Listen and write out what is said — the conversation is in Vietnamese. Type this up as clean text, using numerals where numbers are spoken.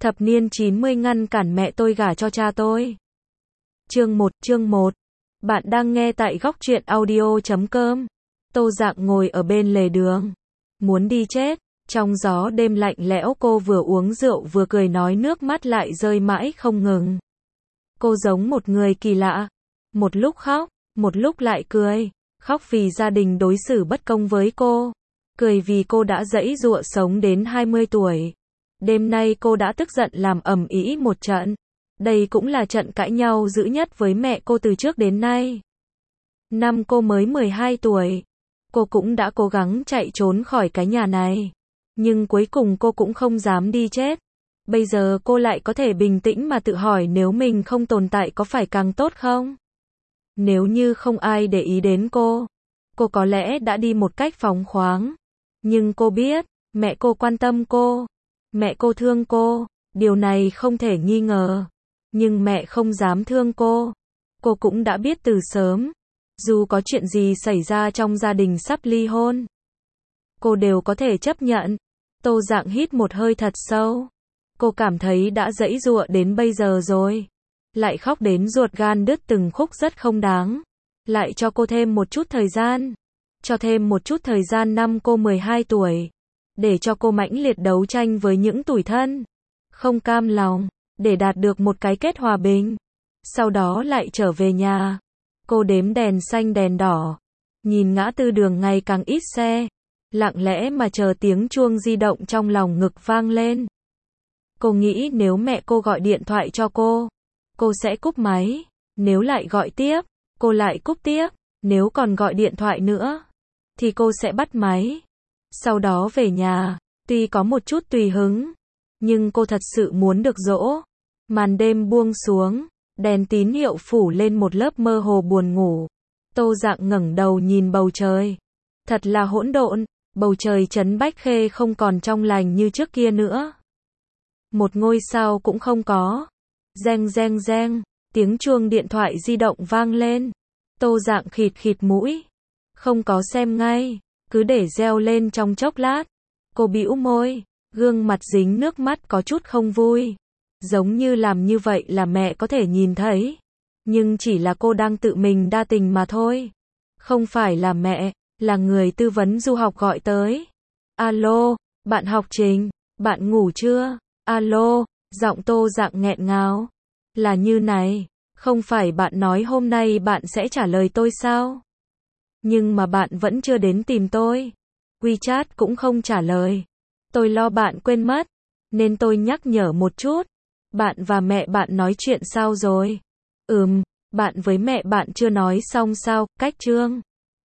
Thập niên 90 ngăn cản mẹ tôi gả cho cha tôi. Chương 1. Bạn đang nghe tại góc truyện audio.com. Tô Dạng ngồi ở bên lề đường. Muốn đi chết. Trong gió đêm lạnh lẽo cô vừa uống rượu vừa cười nói nước mắt lại rơi mãi không ngừng. Cô giống một người kỳ lạ. Một lúc khóc, một lúc lại cười. Khóc vì gia đình đối xử bất công với cô. Cười vì cô đã giãy giụa sống đến 20 tuổi. Đêm nay cô đã tức giận làm ầm ĩ một trận. Đây cũng là trận cãi nhau dữ nhất với mẹ cô từ trước đến nay. Năm cô mới 12 tuổi, cô cũng đã cố gắng chạy trốn khỏi cái nhà này. Nhưng cuối cùng cô cũng không dám đi chết. Bây giờ cô lại có thể bình tĩnh mà tự hỏi nếu mình không tồn tại có phải càng tốt không? Nếu như không ai để ý đến cô có lẽ đã đi một cách phóng khoáng. Nhưng cô biết, mẹ cô quan tâm cô. Mẹ cô thương cô, điều này không thể nghi ngờ. Nhưng mẹ không dám thương cô. Cô cũng đã biết từ sớm. Dù có chuyện gì xảy ra trong gia đình sắp ly hôn, cô đều có thể chấp nhận. Tô Dạng hít một hơi thật sâu. Cô cảm thấy đã giãy giụa đến bây giờ rồi. Lại khóc đến ruột gan đứt từng khúc rất không đáng. Lại cho cô thêm một chút thời gian. Cho thêm một chút thời gian năm cô 12 tuổi. Để cho cô mãnh liệt đấu tranh với những tủi thân. Không cam lòng. Để đạt được một cái kết hòa bình. Sau đó lại trở về nhà. Cô đếm đèn xanh đèn đỏ. Nhìn ngã tư đường ngày càng ít xe. Lặng lẽ mà chờ tiếng chuông di động trong lòng ngực vang lên. Cô nghĩ nếu mẹ cô gọi điện thoại cho cô sẽ cúp máy. Nếu lại gọi tiếp, cô lại cúp tiếp. Nếu còn gọi điện thoại nữa, thì cô sẽ bắt máy. Sau đó về nhà, tuy có một chút tùy hứng, nhưng cô thật sự muốn được dỗ. Màn đêm buông xuống, đèn tín hiệu phủ lên một lớp mơ hồ buồn ngủ. Tô Dạng ngẩng đầu nhìn bầu trời. Thật là hỗn độn, bầu trời Trấn Bách Khê không còn trong lành như trước kia nữa. Một ngôi sao cũng không có. Reng reng reng, tiếng chuông điện thoại di động vang lên. Tô Dạng khịt khịt mũi. Không có xem ngay, cứ để reo lên trong chốc lát. Cô bĩu môi, gương mặt dính nước mắt có chút không vui. Giống như làm như vậy là mẹ có thể nhìn thấy. Nhưng chỉ là cô đang tự mình đa tình mà thôi. Không phải là mẹ, là người tư vấn du học gọi tới. Alo, bạn học Trình, bạn ngủ chưa? Alo, giọng Tô Dạng nghẹn ngào. Là như này, không phải bạn nói hôm nay bạn sẽ trả lời tôi sao? Nhưng mà bạn vẫn chưa đến tìm tôi. WeChat cũng không trả lời. Tôi lo bạn quên mất, nên tôi nhắc nhở một chút. Bạn và mẹ bạn nói chuyện sao rồi? Bạn với mẹ bạn chưa nói xong sao? Cách chương